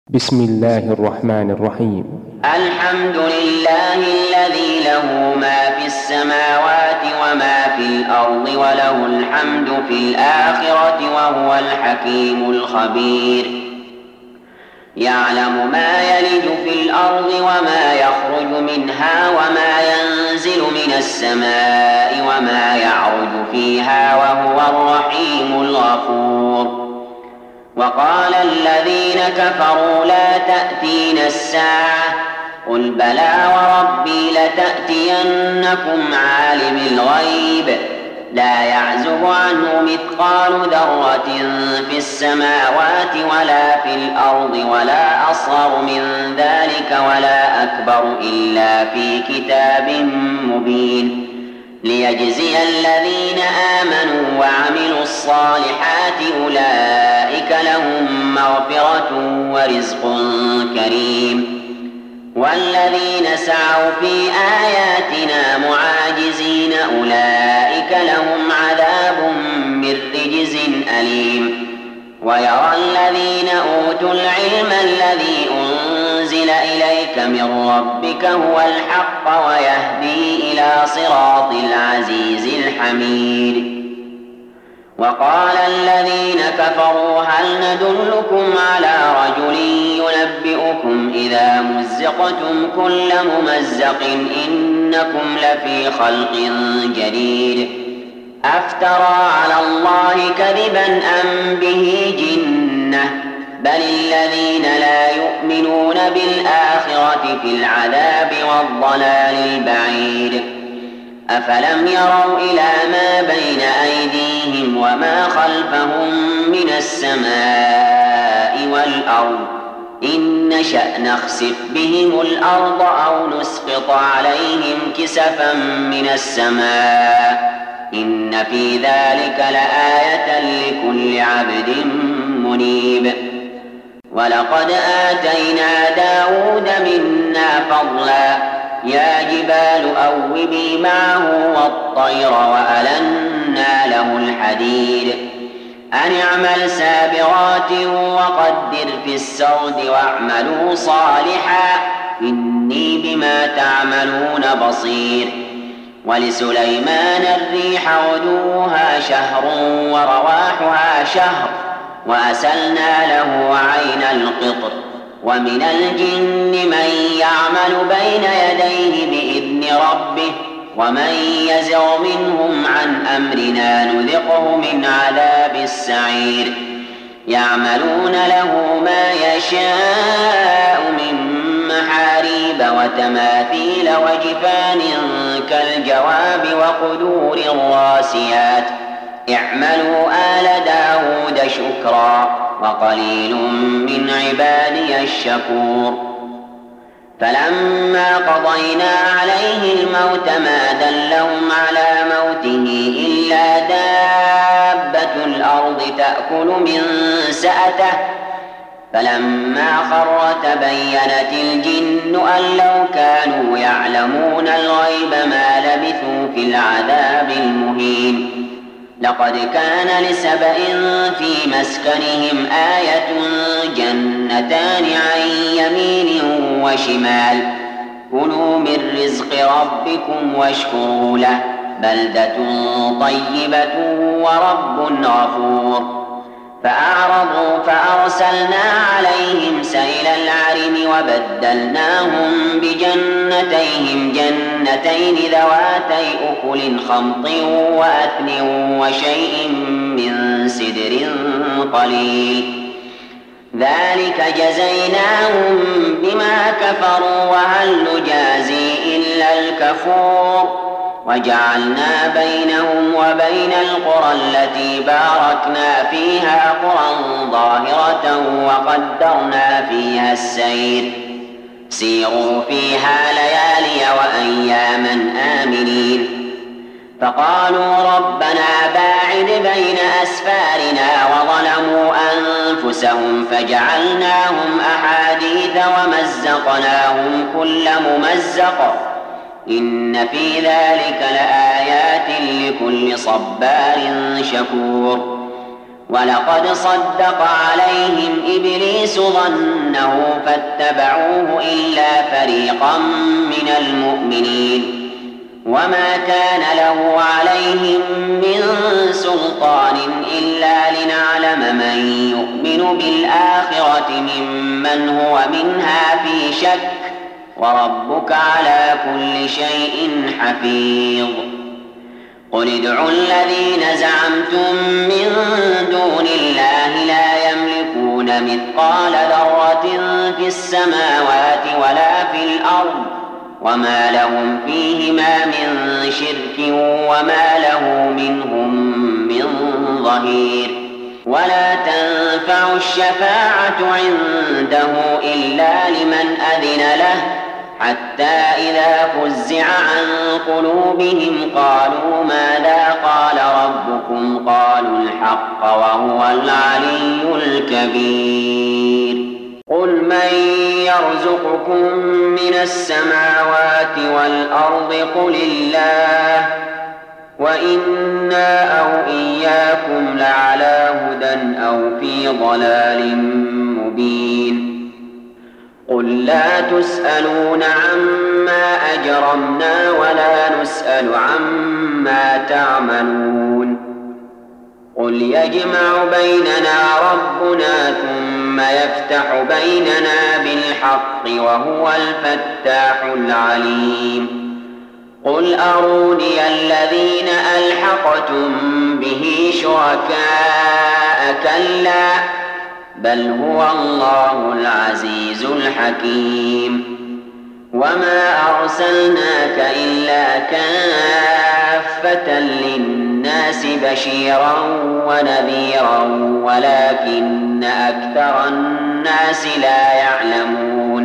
بسم الله الرحمن الرحيم. الحمد لله الذي له ما في السماوات وما في الأرض وله الحمد في الآخرة وهو الحكيم الخبير. يعلم ما يلج في الأرض وما يخرج منها وما ينزل من السماء وما يعرج فيها وهو الرحيم الغفور. وقال الذين كفروا لا تأتينا الساعة قل بلى وربي لتأتينكم عالم الغيب لا يعزب عنه مثقال ذرة في السماوات ولا في الأرض ولا أصغر من ذلك ولا أكبر إلا في كتاب مبين ليجزي الذين آمنوا وعملوا الصالحات أولئك لهم مغفرة ورزق كريم. والذين سعوا في آياتنا معاجزين أولئك لهم عذاب من رجز أليم. ويرى الذين أوتوا العلم الذي أنزل إليك من ربك هو الحق ويهدي إلى صراط العزيز الحميد. وقال الذين كفروا هل ندلكم على رجل ينبئكم إذا مزقتم كل ممزق إنكم لفي خلق جديد أفترى على الله كذبا أم به جنة بل الذين لا يؤمنون بالآخرة في العذاب والضلال البعيد. أفلم يروا إلى ما بين أيديهم وما خلفهم من السماء والأرض إن نشأ نخسف بهم الأرض أو نسقط عليهم كسفا من السماء إن في ذلك لآية لكل عبد منيب. ولقد آتينا داود منا فضلا يا جبال أوبي معه والطير وألنا له الحديد أن اعمل سابغات وقدر في السرد واعملوا صالحا إني بما تعملون بصير. ولسليمان الريح غدوها شهر ورواحها شهر وأسلنا له عين القطر ومن الجن من يعمل بين يديه بإذن ربه ومن يزغ منهم عن أمرنا نذقه من عذاب السعير. يعملون له ما يشاء من محاريب وتماثيل وجفان كالجواب وقدور الراسيات اعملوا آل داود شكرا وقليل من عبادي الشكور. فلما قضينا عليه الموت ما دلهم على موته إلا دابة الأرض تأكل من سأته فلما خر تبينت الجن أن لو كانوا يعلمون الغيب ما لبثوا في العذاب المهين. لقد كان لسبإ في مسكنهم آية جنتان عن يمين وشمال كلوا من رزق ربكم واشكروا له بلدة طيبة ورب غفور. فأعرضوا فأرسلنا عليهم سيل العرم وبدلناهم بجنتيهم جنتين ذواتي أكل خمط وأثل وشيء من سدر قليل ذلك جزيناهم بما كفروا وهل نجازي إلا الكفور. وجعلنا بينهم وبين القرى التي باركنا فيها قرى ظاهرة وقدرنا فيها السير سيروا فيها ليالي وأياما آمنين. فقالوا ربنا باعد بين أسفارنا وظلموا أنفسهم فجعلناهم أحاديث ومزقناهم كل ممزق إن في ذلك لآيات لكل صبار شكور. ولقد صدق عليهم إبليس ظنه فاتبعوه إلا فريقا من المؤمنين وما كان له عليهم من سلطان إلا لنعلم من يؤمن بالآخرة ممن هو منها في شك وربك على كل شيء حفيظ قل ادعوا الذين زعمتم من دون الله لا يملكون مثقال ذرة في السماوات ولا في الأرض وما لهم فيهما من شرك وما له منهم من ظهير ولا تنفع الشفاعة عنده إلا لمن أذن له حتى إذا فزع عن قلوبهم قالوا ماذا قال ربكم قالوا الحق وهو العلي الكبير قل من يرزقكم من السماوات والأرض قل الله وإنا أو إياكم لعلى هدى أو في ضلال مبين قل لا تسألون عما أجرمنا ولا نسأل عما تعملون قل يجمع بيننا ربنا ثم يفتح بيننا بالحق وهو الفتاح العليم قل أروني الذين ألحقتم به شركاء كلا بل هو الله العزيز الحكيم وما أرسلناك إلا كافة للناس بشيرا ونذيرا ولكن أكثر الناس لا يعلمون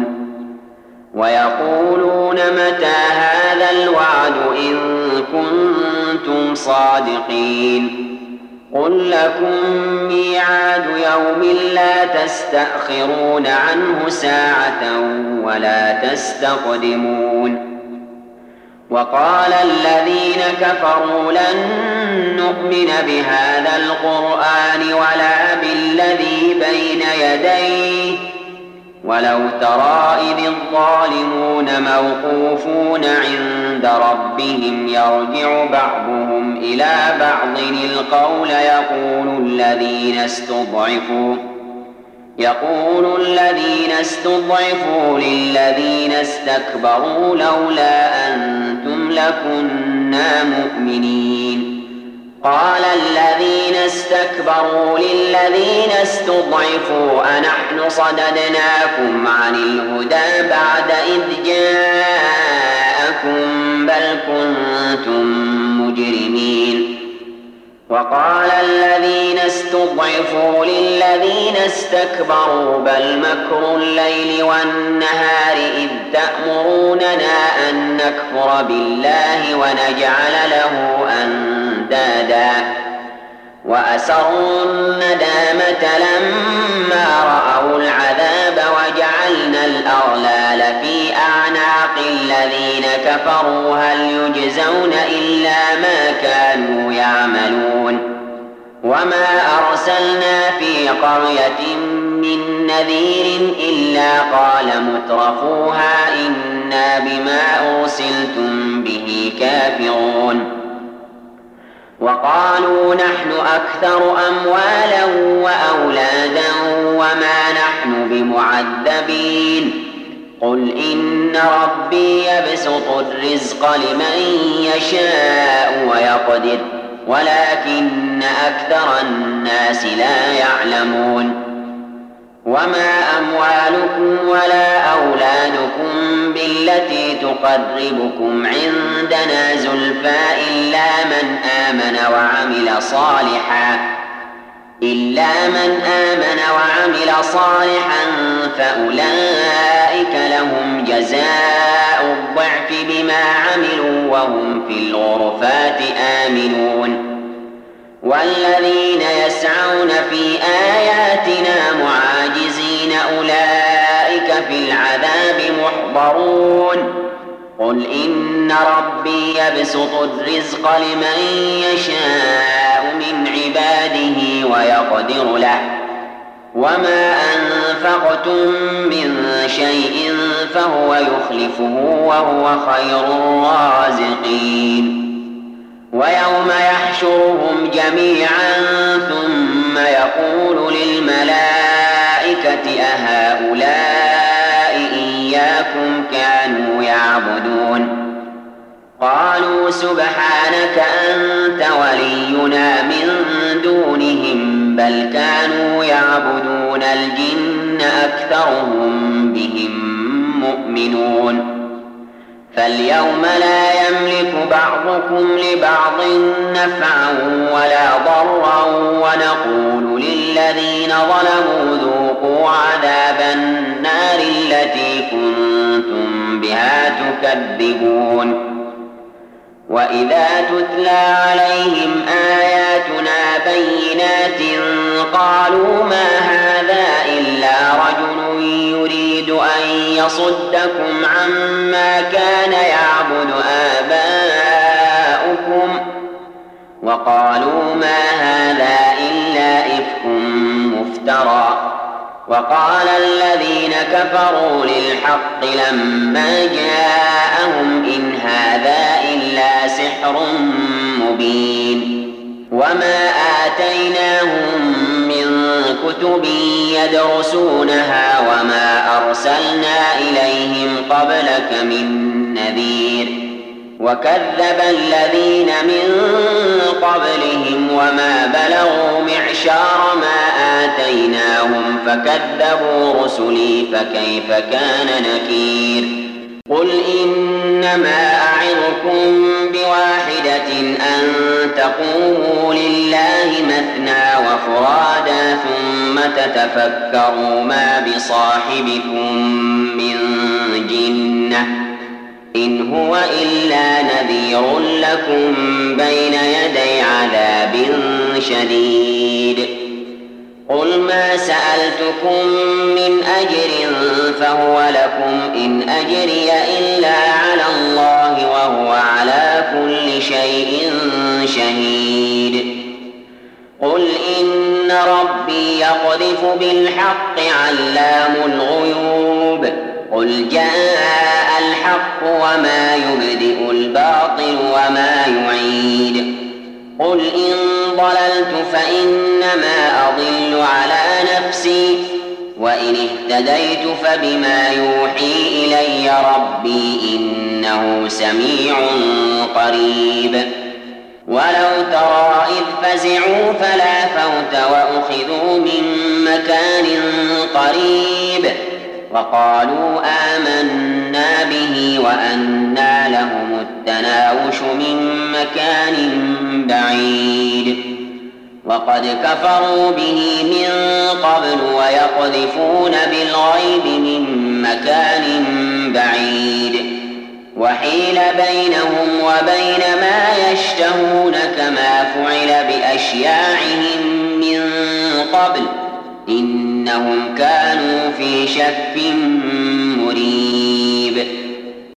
ويقولون متى هذا الوعد إن كنتم صادقين قل لكم ميعاد يوم لا تستأخرون عنه ساعة ولا تستقدمون وقال الذين كفروا لن نؤمن بهذا القرآن ولا بالذي بين يديه ولو ترى إذ الظالمون موقوفون عند ربهم يرجع بعضهم إلى بعض القول يقول الذين استضعفوا للذين استكبروا لولا أنتم لكنا مؤمنين قال الذين استكبروا للذين استضعفوا أنحن صددناكم عن الهدى بعد إذ جاءكم بل كنتم مجرمين وقال الذين استضعفوا للذين استكبروا بل مكر الليل والنهار إذ تأمروننا أن نكفر بالله ونجعل له أندادا وأسروا الندامة لما رأوا العذاب وجعلنا الأغلال في أعناق الذين كفروا هل يجزون إلا ما كانوا يعملون وما أرسلنا في قرية من نذير إلا قال مترفوها إنا بما أرسلتم به كافرون وقالوا نحن أكثر أموالا وأولادا وما نحن بمعذبين قل إن ربي يبسط الرزق لمن يشاء ويقدر ولكن أكثر الناس لا يعلمون وما أموالكم ولا أولادكم بالتي تقربكم عندنا زلفى إلا من آمن وعمل صالحا فأولئك لهم جزاء الضعف بما عملوا وهم في الغرفات آمنون والذين يسعون في آياتنا معاجزين أولئك في العذاب محضرون قل إن ربي يبسط الرزق لمن يشاء من عباده ويقدر له وما أنفقتم من شيء فهو يخلفه وهو خير الرازقين ويوم يحشرهم جميعا ثم يقول للملائكة أهؤلاء إياكم كانوا يعبدون قالوا سبحانك أنت ولينا من دونهم بل كانوا يعبدون الجن أكثرهم بهم مؤمنون فاليوم لا يملك بعضكم لبعض نفعا ولا ضرا ونقول للذين ظلموا ذوقوا عذاب النار التي كنتم بها تكذبون وإذا تتلى عليهم آياتنا بينات قالوا ما هذا إلا رجل يريد أن يصدكم عما كان يعبد آباؤكم وقالوا ما هذا إلا إفك مفترى وقال الذين كفروا للحق لما جاءهم إن هذا إلا سحر مبين وما آتيناهم من كتب يدرسونها وما أرسلنا إليهم قبلك من نذير وكذب الذين من قبلهم وما بلغوا معشار ما آتيناهم فكذبوا رسلي فكيف كان نكير قل إنما أعظكم بواحدة أن تقوموا لله مثنى وفرادا ثم تتفكروا ما بصاحبكم من جنة إن هو إلا نذير لكم بين يدي عذاب شديد قل ما سألتكم من أجر فهو لكم إن أجري إلا على الله وهو على كل شيء شهيد قل إن ربي يقذف بالحق علام الغيوب قل جاء الحق وما يبدئ الباطل وما يعيد قل إن ضللت فإنما أضل على نفسي وإن اهتديت فبما يوحي إلي ربي إنه سميع قريب ولو ترى إذ فزعوا فلا فوت وأخذوا من مكان قريب وقالوا آمنا به وأنى لهم التناوش من مكان بعيد وقد كفروا به من قبل ويقذفون بالغيب من مكان بعيد وحيل بينهم وبين ما يشتهون كما فعل بأشياعهم من قبل إنهم كانوا في شك مريب